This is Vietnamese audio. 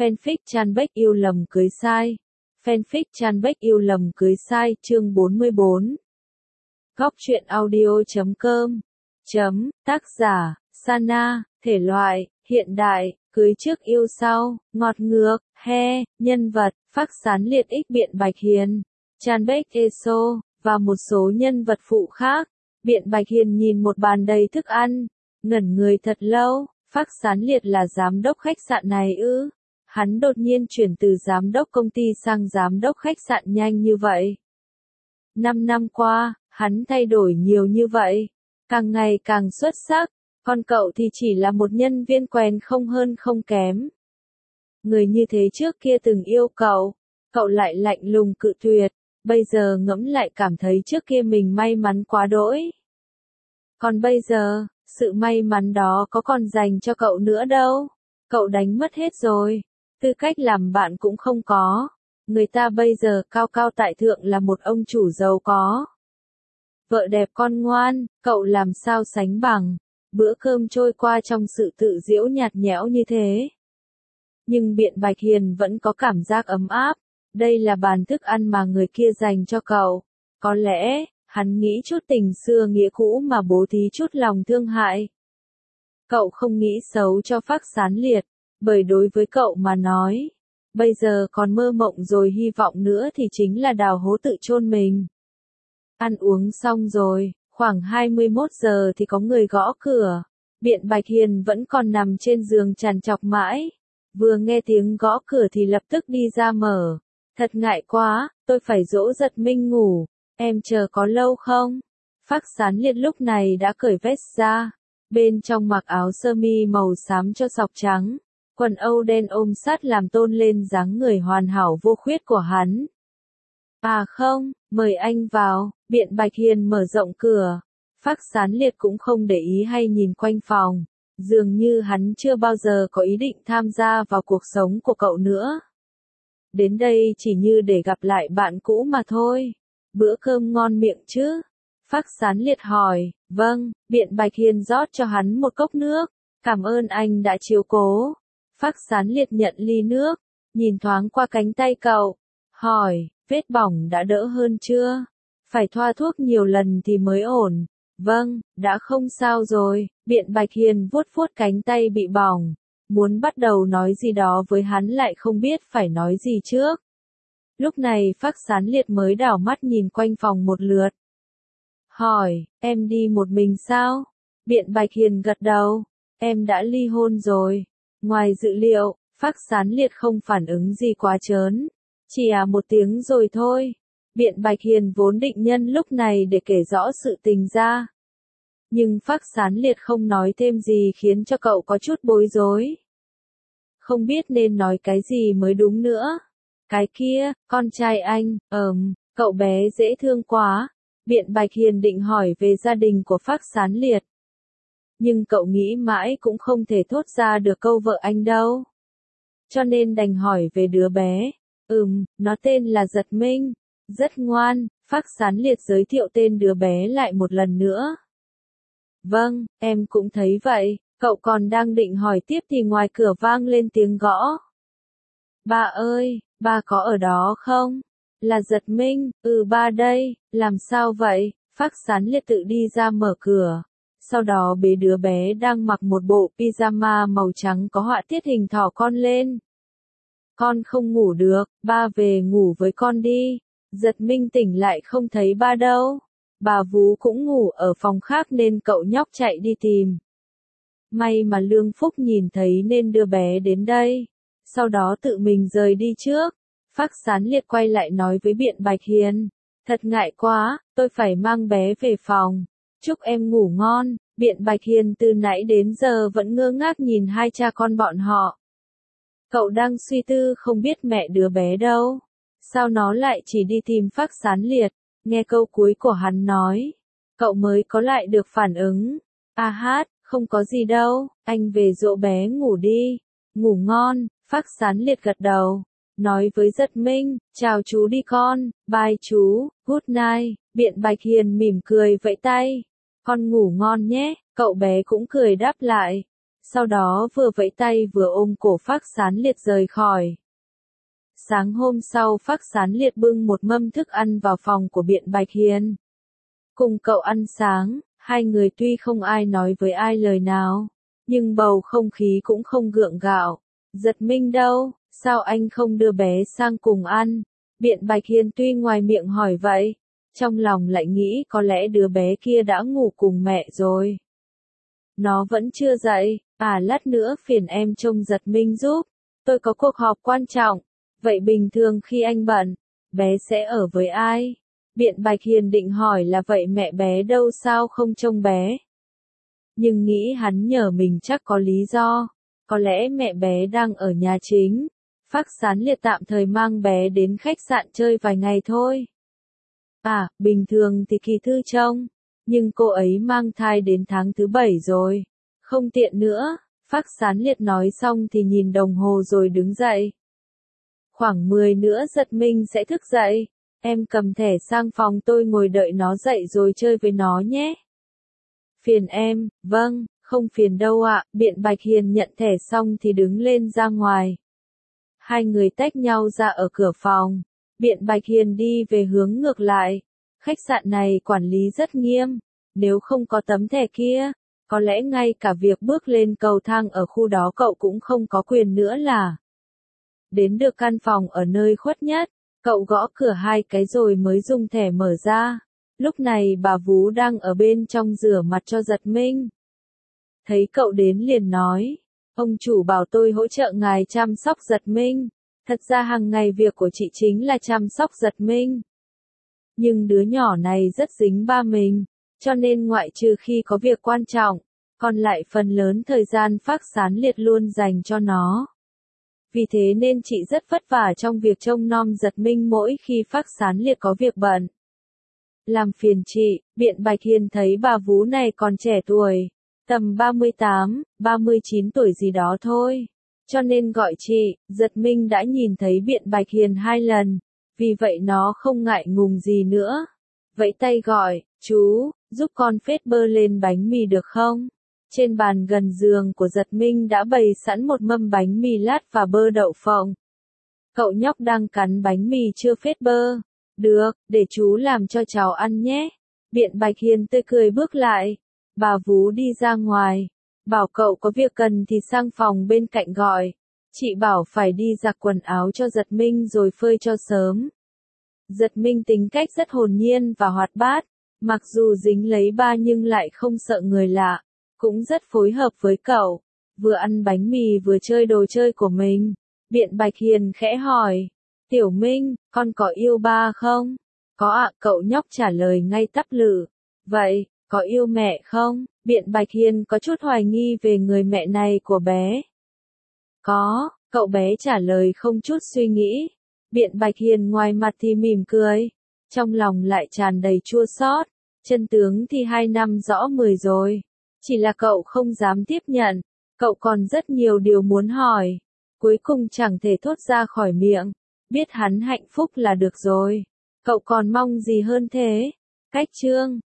Fanfic Chanbek yêu lầm cưới sai. Fanfic Chanbek yêu lầm cưới sai chương 44. Góc truyện audio.com. Tác giả, Sana, thể loại, hiện đại, cưới trước yêu sau, ngọt ngược, nhân vật, Phác Sán Liệt X Biện Bạch Hiền, Chanbek Eso, và một số nhân vật phụ khác. Biện Bạch Hiền nhìn một bàn đầy thức ăn, ngẩn người thật lâu. Phác Sán Liệt là giám đốc khách sạn này ư? Hắn đột nhiên chuyển từ giám đốc công ty sang giám đốc khách sạn nhanh như vậy. 5 năm qua, hắn thay đổi nhiều như vậy, càng ngày càng xuất sắc, còn cậu thì chỉ là một nhân viên quèn không hơn không kém. Người như thế trước kia từng yêu cậu lại lạnh lùng cự tuyệt, bây giờ ngẫm lại cảm thấy trước kia mình may mắn quá đỗi. Còn bây giờ, sự may mắn đó có còn dành cho cậu nữa đâu, cậu đánh mất hết rồi, tư cách làm bạn cũng không có, người ta bây giờ cao cao tại thượng là một ông chủ giàu có. Vợ đẹp con ngoan, cậu làm sao sánh bằng, bữa cơm trôi qua trong sự tự giễu nhạt nhẽo như thế. Nhưng Biện Bạch Hiền vẫn có cảm giác ấm áp, đây là bàn thức ăn mà người kia dành cho cậu, có lẽ, hắn nghĩ chút tình xưa nghĩa cũ mà bố thí chút lòng thương hại. Cậu không nghĩ xấu cho Phác Sán Liệt, bởi đối với cậu mà nói, bây giờ còn mơ mộng rồi hy vọng nữa thì chính là đào hố tự chôn mình. Ăn uống xong rồi, khoảng 21 giờ thì có người gõ cửa. Biện Bạch Hiền vẫn còn nằm trên giường trằn trọc mãi. Vừa nghe tiếng gõ cửa thì lập tức đi ra mở. Thật ngại quá, tôi phải dỗ Giật Minh ngủ. Em chờ có lâu không? Phác Sán Liệt lúc này đã cởi vest ra. Bên trong mặc áo sơ mi màu xám cho sọc trắng. Quần âu đen ôm sát làm tôn lên dáng người hoàn hảo vô khuyết của hắn. À không, mời anh vào. Biện Bạch Hiền mở rộng cửa. Phác Sán Liệt cũng không để ý hay nhìn quanh phòng. Dường như hắn chưa bao giờ có ý định tham gia vào cuộc sống của cậu nữa. Đến đây chỉ như để gặp lại bạn cũ mà thôi. Bữa cơm ngon miệng chứ? Phác Sán Liệt hỏi. Vâng, Biện Bạch Hiền rót cho hắn một cốc nước. Cảm ơn anh đã chiếu cố. Phác Sán Liệt nhận ly nước, nhìn thoáng qua cánh tay cậu. Hỏi, vết bỏng đã đỡ hơn chưa? Phải thoa thuốc nhiều lần thì mới ổn. Vâng, đã không sao rồi. Biện Bạch Hiền vuốt vuốt cánh tay bị bỏng. Muốn bắt đầu nói gì đó với hắn lại không biết phải nói gì trước. Lúc này Phác Sán Liệt mới đảo mắt nhìn quanh phòng một lượt. Hỏi, em đi một mình sao? Biện Bạch Hiền gật đầu. Em đã ly hôn rồi. Ngoài dự liệu, Phác Sán Liệt không phản ứng gì quá trớn. Chỉ một tiếng rồi thôi. Biện Bạch Hiền vốn định nhân lúc này để kể rõ sự tình ra. Nhưng Phác Sán Liệt không nói thêm gì khiến cho cậu có chút bối rối. Không biết nên nói cái gì mới đúng nữa. Cái kia, con trai anh, cậu bé dễ thương quá. Biện Bạch Hiền định hỏi về gia đình của Phác Sán Liệt. Nhưng cậu nghĩ mãi cũng không thể thốt ra được câu vợ anh đâu. Cho nên đành hỏi về đứa bé. Nó tên là Giật Minh. Rất ngoan, Phác Sán Liệt giới thiệu tên đứa bé lại một lần nữa. Vâng, em cũng thấy vậy, cậu còn đang định hỏi tiếp thì ngoài cửa vang lên tiếng gõ. Ba ơi, ba có ở đó không? Là Giật Minh, ba đây, làm sao vậy? Phác Sán Liệt tự đi ra mở cửa. Sau đó bế đứa bé đang mặc một bộ pyjama màu trắng có họa tiết hình thỏ con lên. Con không ngủ được, ba về ngủ với con đi. Giật Minh tỉnh lại không thấy ba đâu. Bà vú cũng ngủ ở phòng khác nên cậu nhóc chạy đi tìm. May mà Lương Phúc nhìn thấy nên đưa bé đến đây. Sau đó tự mình rời đi trước. Phác Sán Liệt quay lại nói với Biện Bạch Hiền. Thật ngại quá, tôi phải mang bé về phòng. Chúc em ngủ ngon. Biện Bạch Hiền từ nãy đến giờ vẫn ngơ ngác nhìn hai cha con bọn họ. Cậu đang suy tư không biết mẹ đứa bé đâu. Sao nó lại chỉ đi tìm Phác Sán Liệt? Nghe câu cuối của hắn nói, cậu mới có lại được phản ứng. Không có gì đâu, anh về dỗ bé ngủ đi. Ngủ ngon, Phác Sán Liệt gật đầu. Nói với Giật Minh, chào chú đi con, bye chú, good night. Biện Bạch Hiền mỉm cười vẫy tay. Con ngủ ngon nhé, cậu bé cũng cười đáp lại. sau đó vừa vẫy tay vừa ôm cổ Phác Sán Liệt rời khỏi. Sáng hôm sau Phác Sán Liệt bưng một mâm thức ăn vào phòng của Biện Bạch Hiền. Cùng cậu ăn sáng, hai người tuy không ai nói với ai lời nào, nhưng bầu không khí cũng không gượng gạo. Giật Minh đâu, sao anh không đưa bé sang cùng ăn? Biện Bạch Hiền tuy ngoài miệng hỏi vậy, trong lòng lại nghĩ có lẽ đứa bé kia đã ngủ cùng mẹ rồi. Nó vẫn chưa dậy, lát nữa phiền em trông Giật Minh giúp, tôi có cuộc họp quan trọng. Vậy bình thường khi anh bận, bé sẽ ở với ai? Biện Bạch Hiền định hỏi là vậy mẹ bé đâu sao không trông bé? Nhưng nghĩ hắn nhờ mình chắc có lý do, có lẽ mẹ bé đang ở nhà chính. Phác Sán Liệt tạm thời mang bé đến khách sạn chơi vài ngày thôi. Bình thường thì Kỳ Thư trông, nhưng cô ấy mang thai đến tháng thứ 7 rồi, không tiện nữa. Phác Sán Liệt nói xong thì nhìn đồng hồ rồi đứng dậy. Khoảng 10 nữa Giật Minh sẽ thức dậy, em cầm thẻ sang phòng tôi ngồi đợi nó dậy rồi chơi với nó nhé. Phiền em, vâng, không phiền đâu ạ. Biện Bạch Hiền nhận thẻ xong thì đứng lên ra ngoài. Hai người tách nhau ra ở cửa phòng. Biện Bạch Hiền đi về hướng ngược lại. Khách sạn này quản lý rất nghiêm, nếu không có tấm thẻ kia, có lẽ ngay cả việc bước lên cầu thang ở khu đó cậu cũng không có quyền nữa là. Đến được căn phòng ở nơi khuất nhất, cậu gõ cửa 2 cái rồi mới dùng thẻ mở ra. Lúc này bà Vú đang ở bên trong rửa mặt cho Giật Minh. Thấy cậu đến liền nói, ông chủ bảo tôi hỗ trợ ngài chăm sóc Giật Minh. Thật ra hàng ngày việc của chị chính là chăm sóc Giật Minh. Nhưng đứa nhỏ này rất dính ba mình, cho nên ngoại trừ khi có việc quan trọng, còn lại phần lớn thời gian Phác Sán Liệt luôn dành cho nó. Vì thế nên chị rất vất vả trong việc trông nom Giật Minh mỗi khi Phác Sán Liệt có việc bận. Làm phiền chị, Biện Bạch Hiền thấy bà Vú này còn trẻ tuổi, tầm 38, 39 tuổi gì đó thôi. Cho nên gọi chị. Giật Minh đã nhìn thấy Biện Bạch Hiền 2 lần, vì vậy nó không ngại ngùng gì nữa. Vẫy tay gọi, chú, giúp con phết bơ lên bánh mì được không? Trên bàn gần giường của Giật Minh đã bày sẵn một mâm bánh mì lát và bơ đậu phộng. Cậu nhóc đang cắn bánh mì chưa phết bơ. Được, để chú làm cho cháu ăn nhé. Biện Bạch Hiền tươi cười bước lại. Bà Vú đi ra ngoài. Bảo cậu có việc cần thì sang phòng bên cạnh gọi. Chị bảo phải đi giặt quần áo cho Giật Minh rồi phơi cho sớm. Giật Minh tính cách rất hồn nhiên và hoạt bát. Mặc dù dính lấy ba nhưng lại không sợ người lạ. Cũng rất phối hợp với cậu. Vừa ăn bánh mì vừa chơi đồ chơi của mình. Biện Bạch Hiền khẽ hỏi. Tiểu Minh, con có yêu ba không? Có ạ, cậu nhóc trả lời ngay tắp lự. Vậy, có yêu mẹ không? Biện Bạch Hiền có chút hoài nghi về người mẹ này của bé. Có, cậu bé trả lời không chút suy nghĩ. Biện Bạch Hiền ngoài mặt thì mỉm cười, trong lòng lại tràn đầy chua xót. Chân tướng thì 2 năm rõ 10 rồi. Chỉ là cậu không dám tiếp nhận, cậu còn rất nhiều điều muốn hỏi. Cuối cùng chẳng thể thốt ra khỏi miệng. Biết hắn hạnh phúc là được rồi. Cậu còn mong gì hơn thế? Cách chương